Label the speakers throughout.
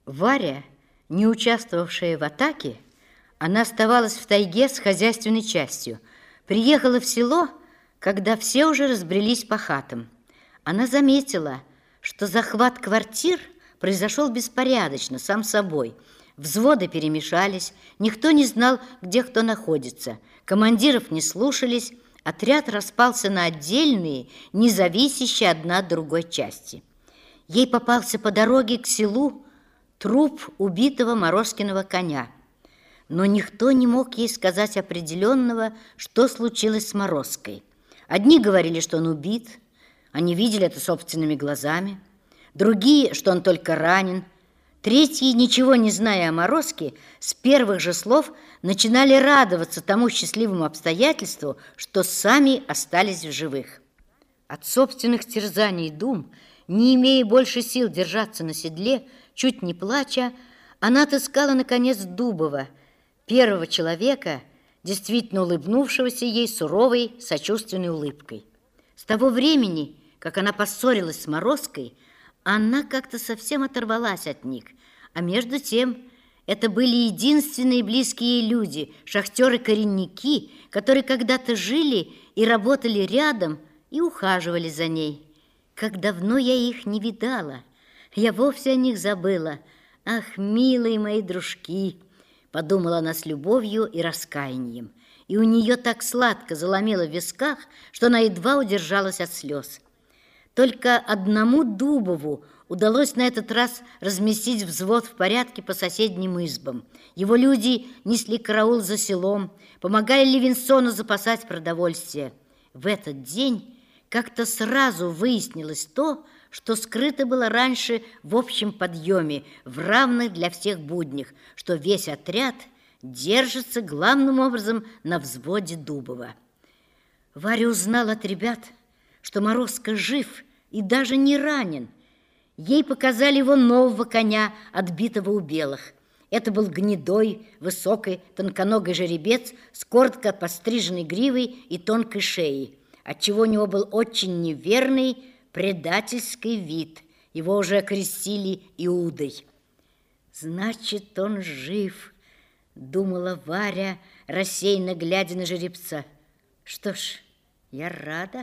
Speaker 1: Варя, не участвовавшая в атаке, она оставалась в тайге с хозяйственной частью. Приехала в село, когда все уже разбрелись по хатам. Она заметила, что захват квартир произошел беспорядочно, сам собой. Взводы перемешались, никто не знал, где кто находится. Командиров не слушались, отряд распался на отдельные, не зависящие одна от другой части. Ей попался по дороге к селу труп убитого Морозкиного коня. Но никто не мог ей сказать определенного, что случилось с Морозкой. Одни говорили, что он убит, они видели это собственными глазами. Другие, что он только ранен. Третьи, ничего не зная о Морозке, с первых же слов начинали радоваться тому счастливому обстоятельству, что сами остались в живых. От собственных терзаний и дум, не имея больше сил держаться на седле, чуть не плача, она отыскала, наконец, Дубова, первого человека, действительно улыбнувшегося ей суровой, сочувственной улыбкой. С того времени, как она поссорилась с Морозкой, она как-то совсем оторвалась от них, а между тем это были единственные близкие ей люди, шахтеры-коренники, которые когда-то жили и работали рядом и ухаживали за ней. Как давно я их не видала! Я вовсе о них забыла. Ах, милые мои дружки! Подумала она с любовью и раскаянием. И у нее так сладко заломило в висках, что она едва удержалась от слез. Только одному Дубову удалось на этот раз разместить взвод в порядке по соседним избам. Его люди несли караул за селом, помогали Левинсону запасать продовольствие. В этот день как-то сразу выяснилось то, что скрыто было раньше в общем подъеме, в равных для всех буднях, что весь отряд держится главным образом на взводе Дубова. Варя узнала от ребят, что Морозко жив и даже не ранен. Ей показали его нового коня, отбитого у белых. Это был гнедой, высокий, тонконогий жеребец с коротко подстриженной гривой и тонкой шеей, отчего у него был очень неверный, предательский вид. Его уже окрестили Иудой. «Значит, он жив», — думала Варя, рассеянно глядя на жеребца. «Что ж, я рада».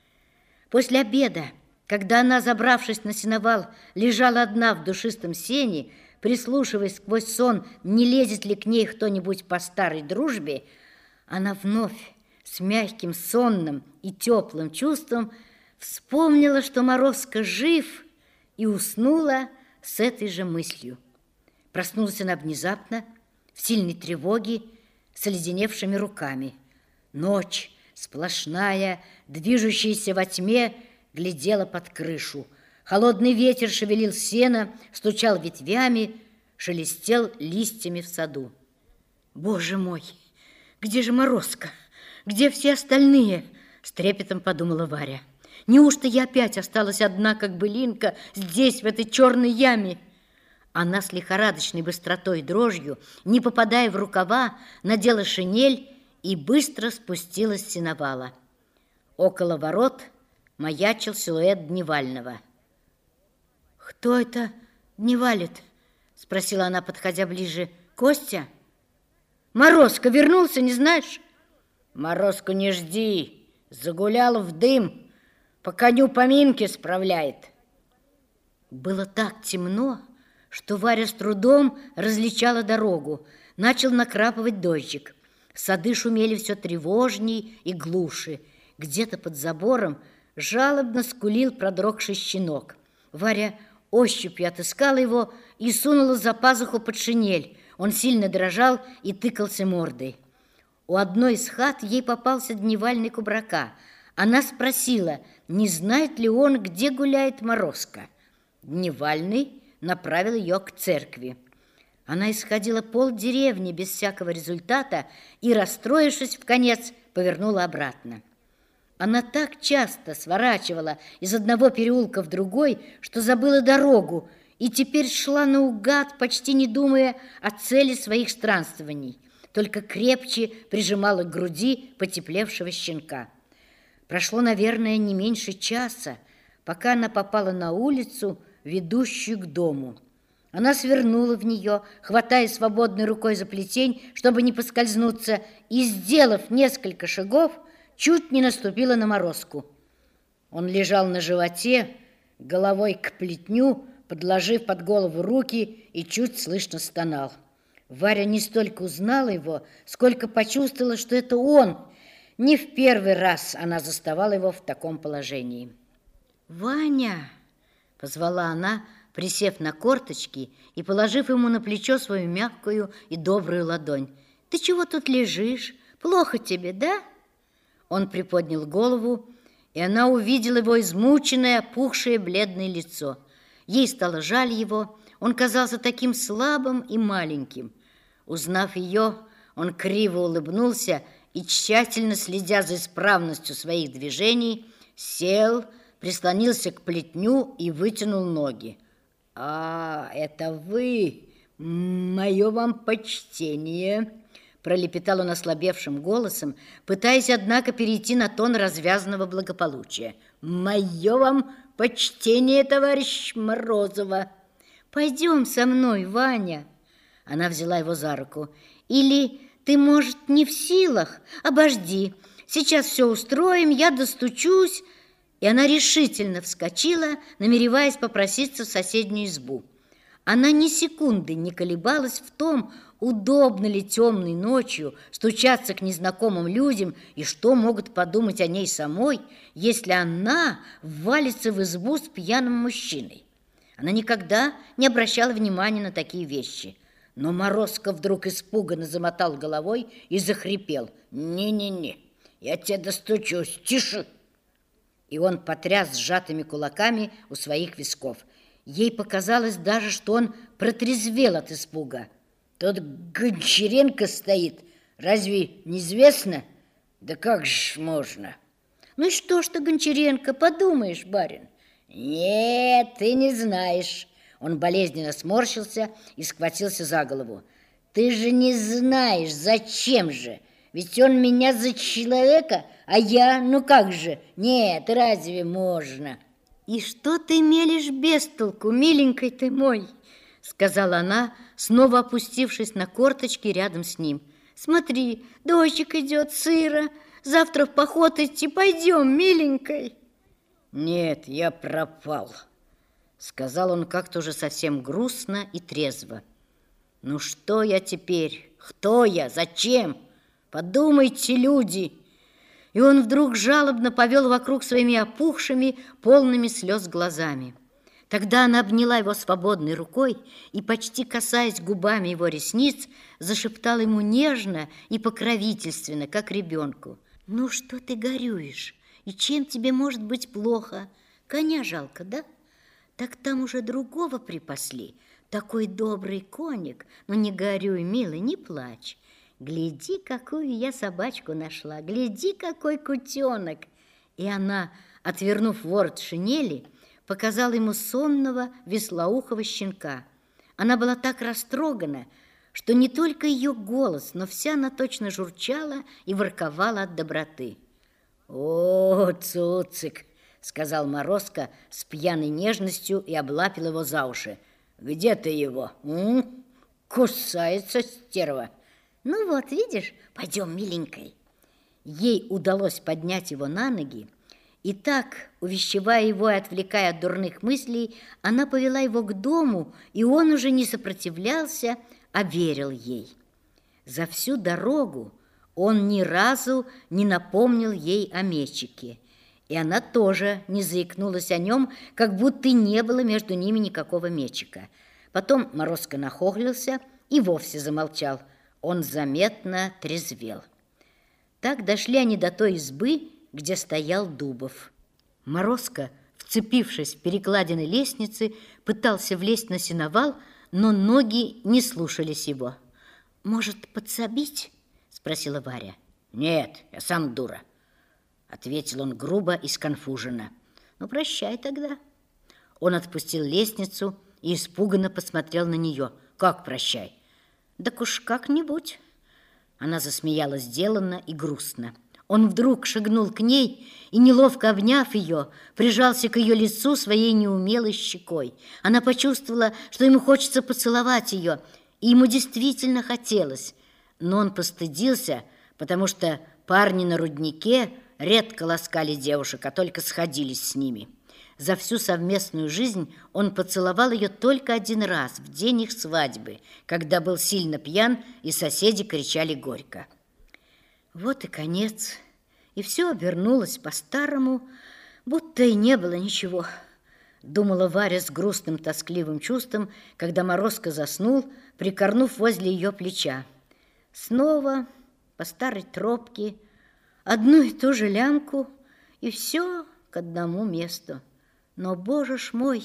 Speaker 1: После обеда, когда она, забравшись на сеновал, лежала одна в душистом сене, прислушиваясь сквозь сон, не лезет ли к ней кто-нибудь по старой дружбе, она вновь с мягким, сонным и теплым чувством вспомнила, что Морозко жив, и уснула с этой же мыслью. Проснулась она внезапно, в сильной тревоге, с оледеневшими руками. Ночь, сплошная, движущаяся во тьме, глядела под крышу. Холодный ветер шевелил сено, стучал ветвями, шелестел листьями в саду. «Боже мой, где же Морозко? Где все остальные?» — с трепетом подумала Варя. «Неужто я опять осталась одна, как былинка, здесь, в этой черной яме?» Она с лихорадочной быстротой и дрожью, не попадая в рукава, надела шинель и быстро спустилась с сеновала. Около ворот маячил силуэт Дневального. «Кто это дневалит?» — спросила она, подходя ближе. «Костя? Морозко вернулся, не знаешь?» «Морозко не жди, загулял в дым, по коню поминки справляет». Было так темно, что Варя с трудом различала дорогу. Начал накрапывать дождик. Сады шумели все тревожней и глуше. Где-то под забором жалобно скулил продрогший щенок. Варя ощупью отыскала его и сунула за пазуху под шинель. Он сильно дрожал и тыкался мордой. У одной из хат ей попался дневальный кубрака. Она спросила, не знает ли он, где гуляет Морозко. Дневальный направил ее к церкви. Она исходила полдеревни без всякого результата и, расстроившись вконец, повернула обратно. Она так часто сворачивала из одного переулка в другой, что забыла дорогу, и теперь шла наугад, почти не думая о цели своих странствований, только крепче прижимала к груди потеплевшего щенка. Прошло, наверное, не меньше часа, пока она попала на улицу, ведущую к дому. Она свернула в нее, хватая свободной рукой за плетень, чтобы не поскользнуться, и, сделав несколько шагов, чуть не наступила на Морозку. Он лежал на животе, головой к плетню, подложив под голову руки, и чуть слышно стонал. Варя не столько узнала его, сколько почувствовала, что это он. Не в первый раз она заставала его в таком положении. «Ваня!» — позвала она, присев на корточки и положив ему на плечо свою мягкую и добрую ладонь. «Ты чего тут лежишь? Плохо тебе, да?» Он приподнял голову, и она увидела его измученное, опухшее, бледное лицо. Ей стало жаль его, он казался таким слабым и маленьким. Узнав ее, он криво улыбнулся и, тщательно следя за исправностью своих движений, сел, прислонился к плетню и вытянул ноги. «А, это вы! Мое вам почтение!» Пролепетал он ослабевшим голосом, пытаясь, однако, перейти на тон развязанного благополучия. «Мое вам почтение, товарищ Морозова!» «Пойдем со мной, Ваня!» Она взяла его за руку. «Или ты, может, не в силах? Обожди, сейчас все устроим, я достучусь». И она решительно вскочила, намереваясь попроситься в соседнюю избу. Она ни секунды не колебалась в том, удобно ли темной ночью стучаться к незнакомым людям и что могут подумать о ней самой, если она ввалится в избу с пьяным мужчиной. Она никогда не обращала внимания на такие вещи. Но Морозко вдруг испуганно замотал головой и захрипел. «Не-не-не, я тебе достучусь, тише!» И он потряс сжатыми кулаками у своих висков. Ей показалось даже, что он протрезвел от испуга. «Тут Гончаренко стоит, разве неизвестно? Да как же можно?» «Ну и что ж ты, Гончаренко, подумаешь, барин?» «Нет, ты не знаешь». Он болезненно сморщился и схватился за голову. «Ты же не знаешь, зачем же? Ведь он меня за человека, а я, ну как же? Нет, разве можно?» «И что ты мелешь без толку, миленькой ты мой?» сказала она, снова опустившись на корточки рядом с ним. «Смотри, дождик идет, сыро. Завтра в поход идти пойдем, миленькой». «Нет, я пропал», сказал он как-то уже совсем грустно и трезво. «Ну что я теперь? Кто я? Зачем? Подумайте, люди!» И он вдруг жалобно повел вокруг своими опухшими, полными слез глазами. Тогда она обняла его свободной рукой и, почти касаясь губами его ресниц, зашептала ему нежно и покровительственно, как ребенку. «Ну что ты горюешь? И чем тебе может быть плохо? Коня жалко, да? Так там уже другого припасли. Такой добрый коник. Ну не горюй, милый, не плачь. Гляди, какую я собачку нашла. Гляди, какой кутенок!» И она, отвернув ворот шинели, показала ему сонного веслоухого щенка. Она была так растрогана, что не только ее голос, но вся она точно журчала и ворковала от доброты. «О, цуцик!» — сказал Морозко с пьяной нежностью и облапил его за уши. «Где ты его? Кусается стерва!» «Ну вот, видишь, пойдем, миленькой». Ей удалось поднять его на ноги, и так, увещевая его и отвлекая от дурных мыслей, она повела его к дому, и он уже не сопротивлялся, а верил ей. За всю дорогу он ни разу не напомнил ей о мечике, и она тоже не заикнулась о нем, как будто и не было между ними никакого мечика. Потом Морозко нахохлился и вовсе замолчал. Он заметно трезвел. Так дошли они до той избы, где стоял Дубов. Морозко, вцепившись в перекладины лестницы, пытался влезть на сеновал, но ноги не слушались его. «Может, подсобить?» — спросила Варя. «Нет, я сам дура», — ответил он грубо и сконфуженно. «Ну, прощай тогда». Он отпустил лестницу и испуганно посмотрел на нее. «Как прощай?» «Так уж как-нибудь». Она засмеялась деланно и грустно. Он вдруг шагнул к ней и, неловко обняв ее, прижался к ее лицу своей неумелой щекой. Она почувствовала, что ему хочется поцеловать ее, и ему действительно хотелось. Но он постыдился, потому что парни на руднике редко ласкали девушек, а только сходились с ними. За всю совместную жизнь он поцеловал ее только один раз, в день их свадьбы, когда был сильно пьян, и соседи кричали горько. Вот и конец, и все обернулось по-старому, будто и не было ничего, думала Варя с грустным тоскливым чувством, когда Морозко заснул, прикорнув возле ее плеча. Снова по старой тропке, одну и ту же лямку, и все к одному месту. Но, Боже ж мой,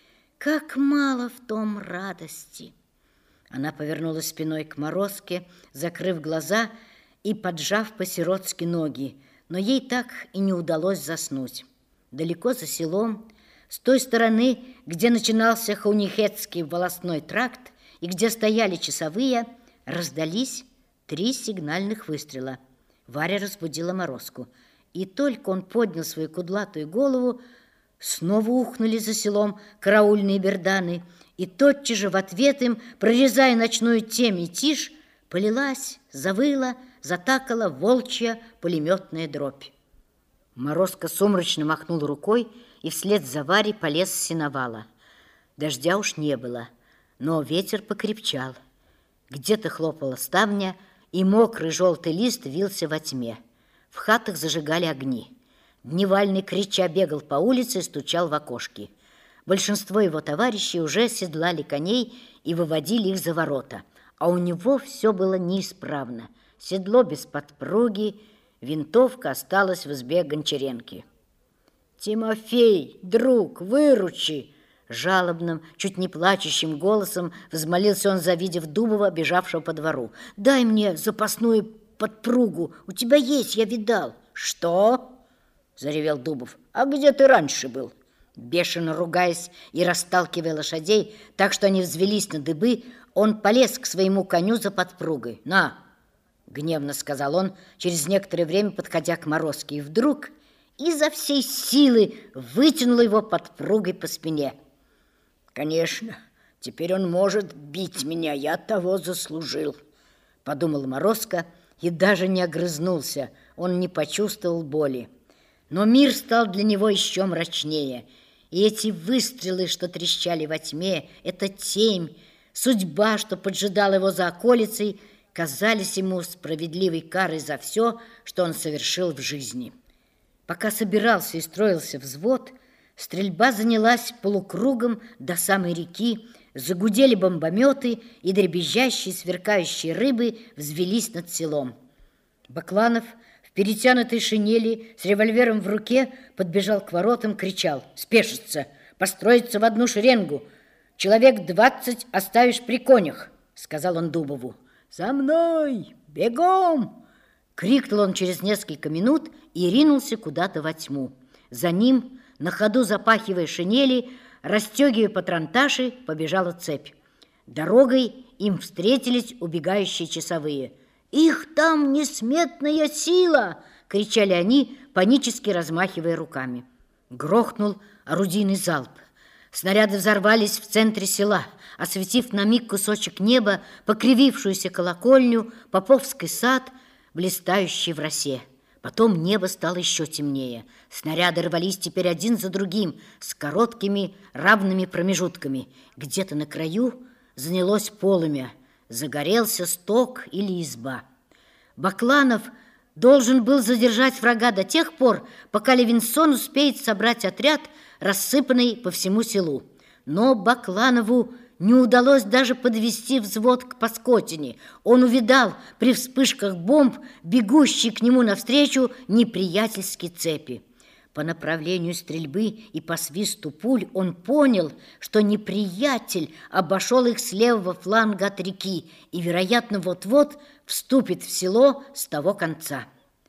Speaker 1: как мало в том радости! Она повернулась спиной к Морозке, закрыв глаза и поджав по-сиротски ноги, но ей так и не удалось заснуть. Далеко за селом, с той стороны, где начинался Хаунихетский волостной тракт и где стояли часовые, раздались 3 сигнальных выстрела. Варя разбудила Морозку, и только он поднял свою кудлатую голову, снова ухнули за селом караульные берданы, и тотчас же в ответ им, прорезая ночную темь и тишь, полилась, завыла, затакала волчья пулеметная дробь. Морозко сумрачно махнул рукой и вслед за Варей полез с сеновала. Дождя уж не было, но ветер покрепчал. Где-то хлопала ставня, и мокрый желтый лист вился во тьме. В хатах зажигали огни. Дневальный крича бегал по улице и стучал в окошки. Большинство его товарищей уже седлали коней и выводили их за ворота, а у него все было неисправно. Седло без подпруги, винтовка осталась в избе Гончаренки. «Тимофей, друг, выручи!» Жалобным, чуть не плачущим голосом взмолился он, завидев Дубова, бежавшего по двору. «Дай мне запасную подпругу, у тебя есть, я видал». «Что?» — заревел Дубов. «А где ты раньше был?» Бешено ругаясь и расталкивая лошадей, так что они взвелись на дыбы, он полез к своему коню за подпругой. «На!» — гневно сказал он, через некоторое время подходя к Морозке, и вдруг изо всей силы вытянул его подпругой по спине. «Конечно, теперь он может бить меня, я того заслужил», — подумал Морозко и даже не огрызнулся, он не почувствовал боли. Но мир стал для него еще мрачнее, и эти выстрелы, что трещали во тьме, эта темь, судьба, что поджидала его за околицей, казались ему справедливой карой за все, что он совершил в жизни. Пока собирался и строился взвод, стрельба занялась полукругом до самой реки, загудели бомбометы, и дребезжащие сверкающие рыбы взвелись над селом. Бакланов в перетянутой шинели с револьвером в руке подбежал к воротам, кричал: «Спешиться! Построиться в одну шеренгу! Человек 20 оставишь при конях!» — сказал он Дубову. «За мной! Бегом!» — крикнул он через несколько минут и ринулся куда-то во тьму. За ним, на ходу запахивая шинели, расстегивая патронташи, побежала цепь. Дорогой им встретились убегающие часовые. «Их там несметная сила!» — кричали они, панически размахивая руками. Грохнул орудийный залп. Снаряды взорвались в центре села, осветив на миг кусочек неба, покривившуюся колокольню, Поповский сад, блистающий в росе. Потом небо стало еще темнее. Снаряды рвались теперь один за другим, с короткими равными промежутками. Где-то на краю занялось полымя, загорелся сток или изба. Бакланов должен был задержать врага до тех пор, пока Левинсон успеет собрать отряд, рассыпанный по всему селу. Но Бакланову не удалось даже подвести взвод к Паскотине. Он увидал при вспышках бомб бегущие к нему навстречу неприятельские цепи. По направлению стрельбы и по свисту пуль он понял, что неприятель обошел их с левого фланга от реки и, вероятно, вот-вот вступит в село с того конца.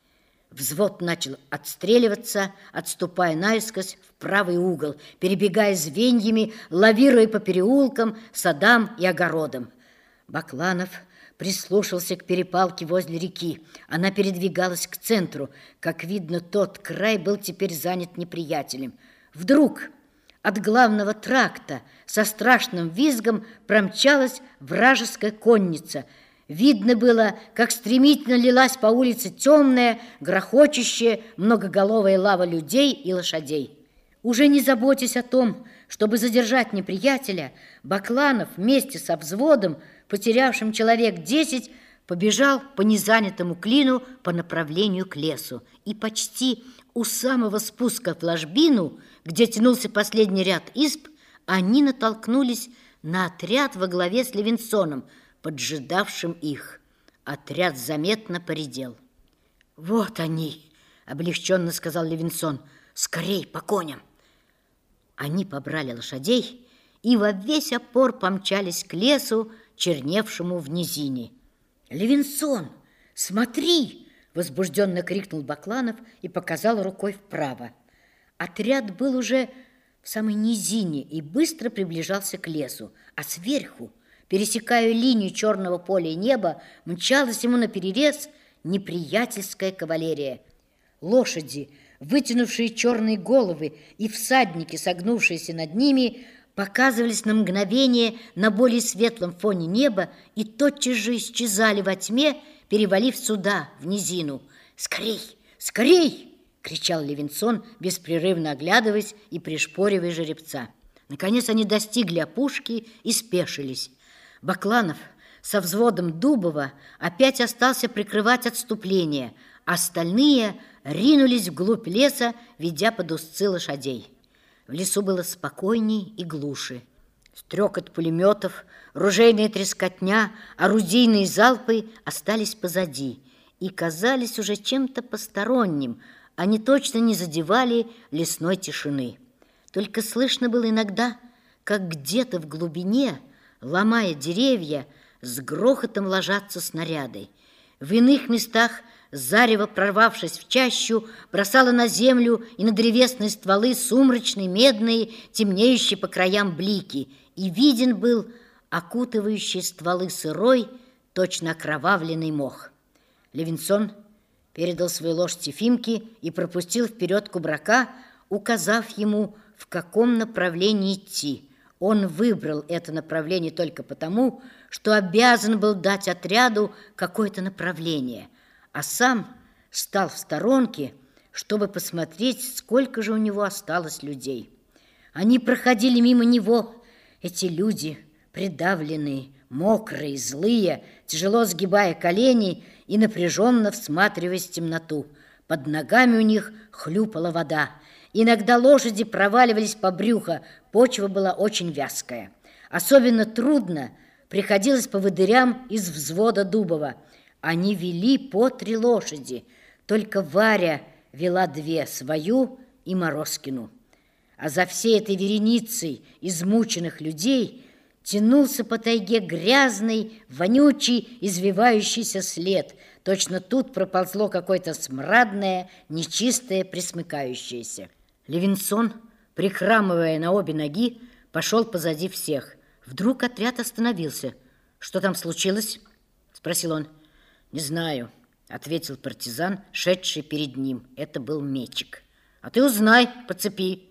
Speaker 1: Взвод начал отстреливаться, отступая наискось в правый угол, перебегая звеньями, лавируя по переулкам, садам и огородам. Бакланов прислушался к перепалке возле реки. Она передвигалась к центру. Как видно, тот край был теперь занят неприятелем. Вдруг от главного тракта со страшным визгом промчалась вражеская конница. Видно было, как стремительно лилась по улице темная, грохочущая, многоголовая лава людей и лошадей. Уже не заботясь о том, чтобы задержать неприятеля, Бакланов вместе со взводом, потерявшим человек 10, побежал по незанятому клину по направлению к лесу. И почти у самого спуска в ложбину, где тянулся последний ряд изб, они натолкнулись на отряд во главе с Левинсоном, поджидавшим их. Отряд заметно поредел. «Вот они!» — облегченно сказал Левинсон. «Скорей, по коням!» Они побрали лошадей и во весь опор помчались к лесу, черневшему в низине. «Левинсон, смотри!» — возбужденно крикнул Бакланов и показал рукой вправо. Отряд был уже в самой низине и быстро приближался к лесу, а сверху, пересекая линию черного поля и неба, мчалась ему наперерез неприятельская кавалерия. Лошади, вытянувшие черные головы, и всадники, согнувшиеся над ними, показывались на мгновение на более светлом фоне неба и тотчас же исчезали во тьме, перевалив сюда, в низину. «Скорей! Скорей!» — кричал Левинсон, беспрерывно оглядываясь и пришпоривая жеребца. Наконец они достигли опушки и спешились. Бакланов со взводом Дубова опять остался прикрывать отступление, а остальные ринулись вглубь леса, ведя под узцы лошадей. В лесу было спокойней и глуше. Стрекот пулеметов, ружейная трескотня, орудийные залпы остались позади и казались уже чем-то посторонним. Они точно не задевали лесной тишины. Только слышно было иногда, как где-то в глубине, ломая деревья, с грохотом ложатся снаряды. В иных местах зарево, прорвавшись в чащу, бросало на землю и на древесные стволы сумрачные, медные, темнеющие по краям блики, и виден был окутывающий стволы сырой, точно окровавленный мох. Левинсон передал свою лошадь Ефимке и пропустил вперед Кубрака, указав ему, в каком направлении идти. Он выбрал это направление только потому, что обязан был дать отряду какое-то направление, а сам стал в сторонке, чтобы посмотреть, сколько же у него осталось людей. Они проходили мимо него, эти люди, придавленные, мокрые, злые, тяжело сгибая колени и напряженно всматриваясь в темноту. Под ногами у них хлюпала вода. Иногда лошади проваливались по брюху, почва была очень вязкая. Особенно трудно приходилось поводырям из взвода Дубова. Они вели по 3 лошади, только Варя вела 2, свою и Морозкину. А за всей этой вереницей измученных людей тянулся по тайге грязный, вонючий, извивающийся след. Точно тут проползло какое-то смрадное, нечистое, пресмыкающееся. Левинсон, прихрамывая на обе ноги, пошел позади всех. Вдруг отряд остановился. «Что там случилось?» — спросил он. «Не знаю», — ответил партизан, шедший перед ним. Это был Мечик. «А ты узнай по цепи».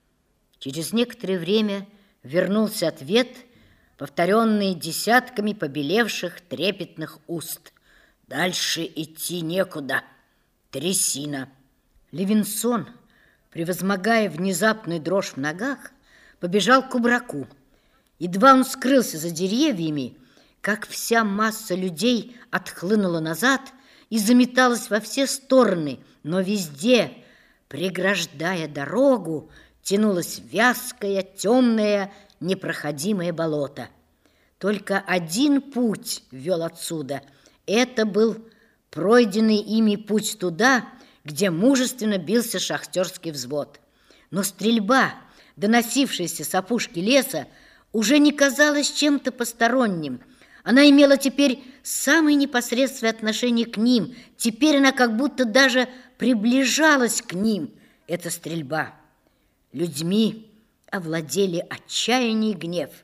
Speaker 1: Через некоторое время вернулся ответ, повторенный десятками побелевших трепетных уст. «Дальше идти некуда. Трясина». Левинсон, превозмогая внезапную дрожь в ногах, побежал к Кубраку. Едва он скрылся за деревьями, как вся масса людей отхлынула назад и заметалась во все стороны, но везде, преграждая дорогу, тянулось вязкое, темное, непроходимое болото. Только один путь вел отсюда. Это был пройденный ими путь туда, где мужественно бился шахтерский взвод. Но стрельба, доносившаяся с опушки леса, уже не казалась чем-то посторонним. Она имела теперь самое непосредственное отношение к ним. Теперь она как будто даже приближалась к ним, эта стрельба. Людьми овладели отчаяние и гнев.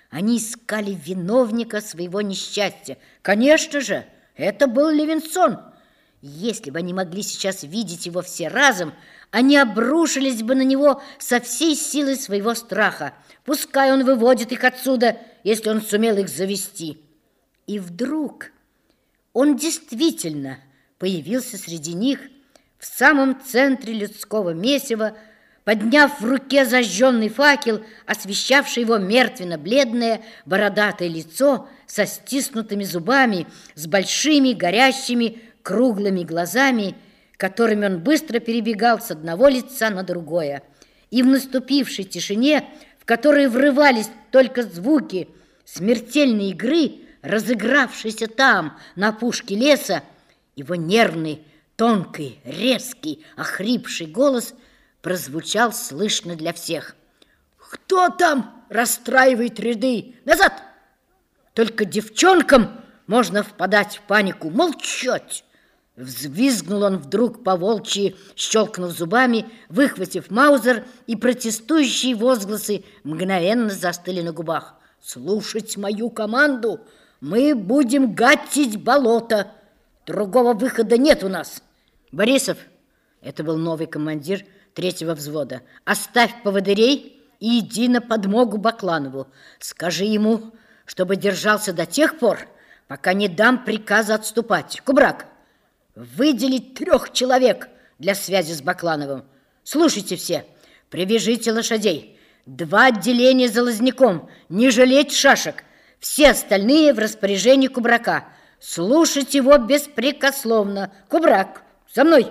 Speaker 1: Они искали виновника своего несчастья. Конечно же, это был Левинсон. Если бы они могли сейчас видеть его все разом, они обрушились бы на него со всей силой своего страха. Пускай он выводит их отсюда, если он сумел их завести. И вдруг он действительно появился среди них в самом центре людского месива, подняв в руке зажженный факел, освещавший его мертвенно-бледное бородатое лицо со стиснутыми зубами, с большими горящими круглыми глазами, которыми он быстро перебегал с одного лица на другое. И в наступившей тишине, в которой врывались только звуки смертельной игры, разыгравшейся там, на опушке леса, его нервный, тонкий, резкий, охрипший голос прозвучал слышно для всех. «Кто там расстраивает ряды? Назад! Только девчонкам можно впадать в панику. Молчать!» Взвизгнул он вдруг по-волчьи, щелкнув зубами, выхватив маузер, и протестующие возгласы мгновенно застыли на губах. «Слушать мою команду! Мы будем гатить болото! Другого выхода нет у нас!» «Борисов!» — это был новый командир 3-го взвода. «Оставь поводырей и иди на подмогу Бакланову. Скажи ему, чтобы держался до тех пор, пока не дам приказа отступать. Кубрак, выделить 3 человек для связи с Баклановым. Слушайте все, привяжите лошадей. 2 отделения за Лозняком, не жалеть шашек. Все остальные в распоряжении Кубрака. Слушать его беспрекословно. Кубрак, за мной!»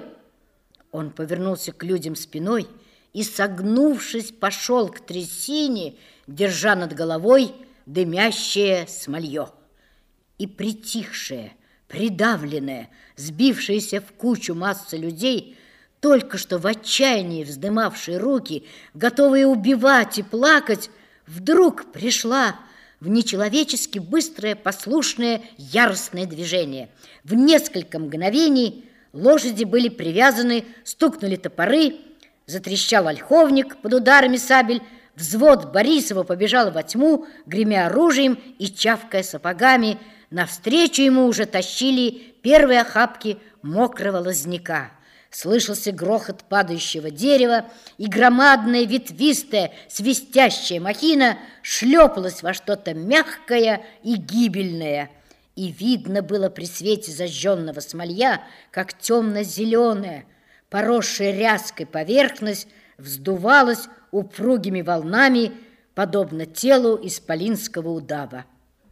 Speaker 1: Он повернулся к людям спиной и, согнувшись, пошел к трясине, держа над головой дымящее смолье. И притихшая, придавленная, сбившаяся в кучу масса людей, только что в отчаянии вздымавшие руки, готовые убивать и плакать, вдруг пришла в нечеловечески быстрое, послушное, яростное движение. В несколько мгновений лошади были привязаны, стукнули топоры, затрещал ольховник под ударами сабель, взвод Борисова побежал во тьму, гремя оружием и чавкая сапогами. Навстречу ему уже тащили первые охапки мокрого лозняка. Слышался грохот падающего дерева, и громадная ветвистая свистящая махина шлепалась во что-то мягкое и гибельное. И видно было при свете зажженного смолья, как темно-зеленая, поросшая ряской поверхность вздувалась упругими волнами, подобно телу исполинского удава.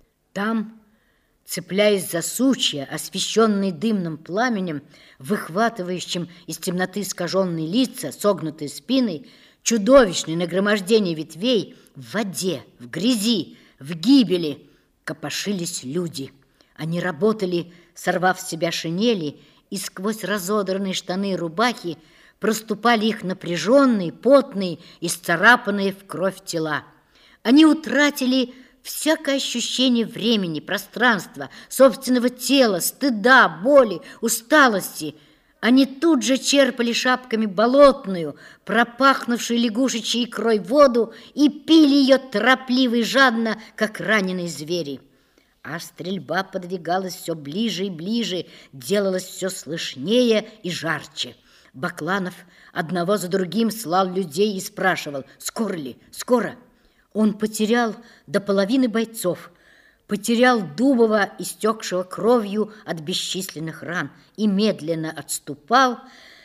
Speaker 1: Там, цепляясь за сучья, освещенные дымным пламенем, выхватывающим из темноты искаженные лица, согнутые спины, чудовищное нагромождение ветвей, в воде, в грязи, в гибели копошились люди. Они работали, сорвав с себя шинели, и сквозь разодранные штаны и рубахи проступали их напряженные, потные, исцарапанные в кровь тела. Они утратили всякое ощущение времени, пространства, собственного тела, стыда, боли, усталости. Они тут же черпали шапками болотную, пропахнувшую лягушечьей икрой воду, и пили ее торопливо и жадно, как раненые звери. А стрельба подвигалась все ближе и ближе, делалась все слышнее и жарче. Бакланов одного за другим слал людей и спрашивал: «Скоро ли? Скоро?» Он потерял до половины бойцов, потерял Дубова, истекшего кровью от бесчисленных ран, и медленно отступал,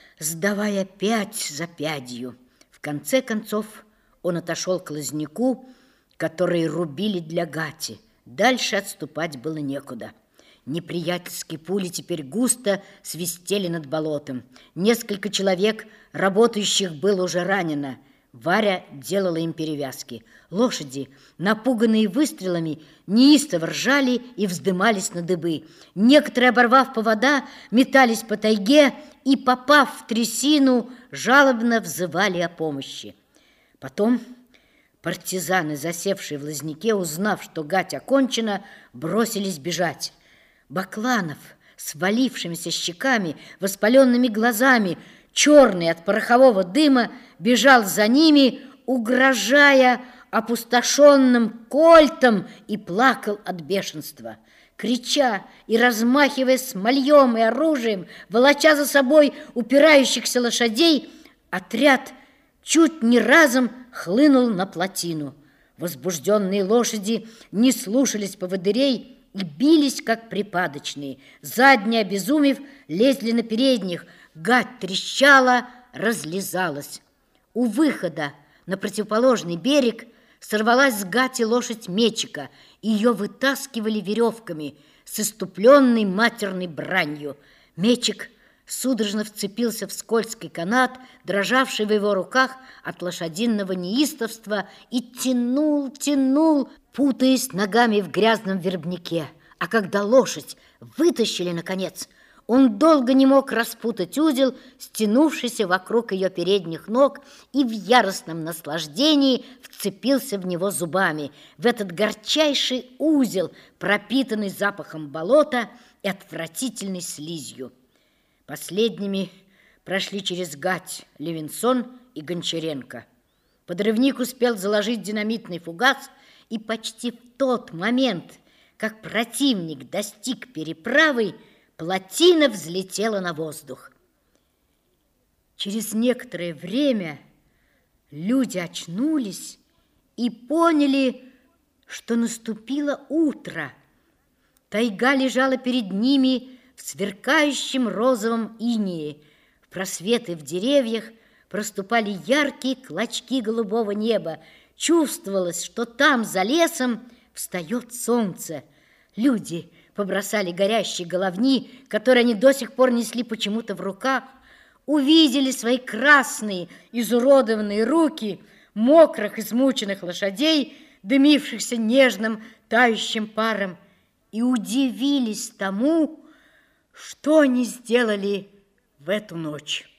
Speaker 1: сдавая пять за пятью. В конце концов он отошел к лозняку, который рубили для гати. Дальше отступать было некуда. Неприятельские пули теперь густо свистели над болотом. Несколько человек, работающих, было уже ранено. Варя делала им перевязки. Лошади, напуганные выстрелами, неистово ржали и вздымались на дыбы. Некоторые, оборвав повода, метались по тайге и, попав в трясину, жалобно взывали о помощи. Потом партизаны, засевшие в лозняке, узнав, что гать окончена, бросились бежать. Бакланов с валившимися щеками, воспаленными глазами, черный от порохового дыма, бежал за ними, угрожая опустошенным кольтом и плакал от бешенства. Крича и размахивая смольем и оружием, волоча за собой упирающихся лошадей, отряд чуть не разом хлынул на плотину. Возбужденные лошади не слушались поводырей и бились, как припадочные. Задние, обезумев, лезли на передних. Гать трещала, разлезалась. У выхода на противоположный берег сорвалась с гати лошадь Мечика. Ее вытаскивали веревками с иступленной матерной бранью. Мечик судорожно вцепился в скользкий канат, дрожавший в его руках от лошадиного неистовства, и тянул, путаясь ногами в грязном вербнике. А когда лошадь вытащили, наконец, он долго не мог распутать узел, стянувшийся вокруг ее передних ног, и в яростном наслаждении вцепился в него зубами, в этот горчайший узел, пропитанный запахом болота и отвратительной слизью. Последними прошли через гать Левинсон и Гончаренко. Подрывник успел заложить динамитный фугас, и почти в тот момент, как противник достиг переправы, плотина взлетела на воздух. Через некоторое время люди очнулись и поняли, что наступило утро. Тайга лежала перед ними в сверкающем розовом инее. В просветы в деревьях проступали яркие клочки голубого неба. Чувствовалось, что там, за лесом, встает солнце. Люди побросали горящие головни, которые они до сих пор несли почему-то в руках, увидели свои красные, изуродованные руки мокрых, измученных лошадей, дымившихся нежным, тающим паром, и удивились тому, что они сделали в эту ночь.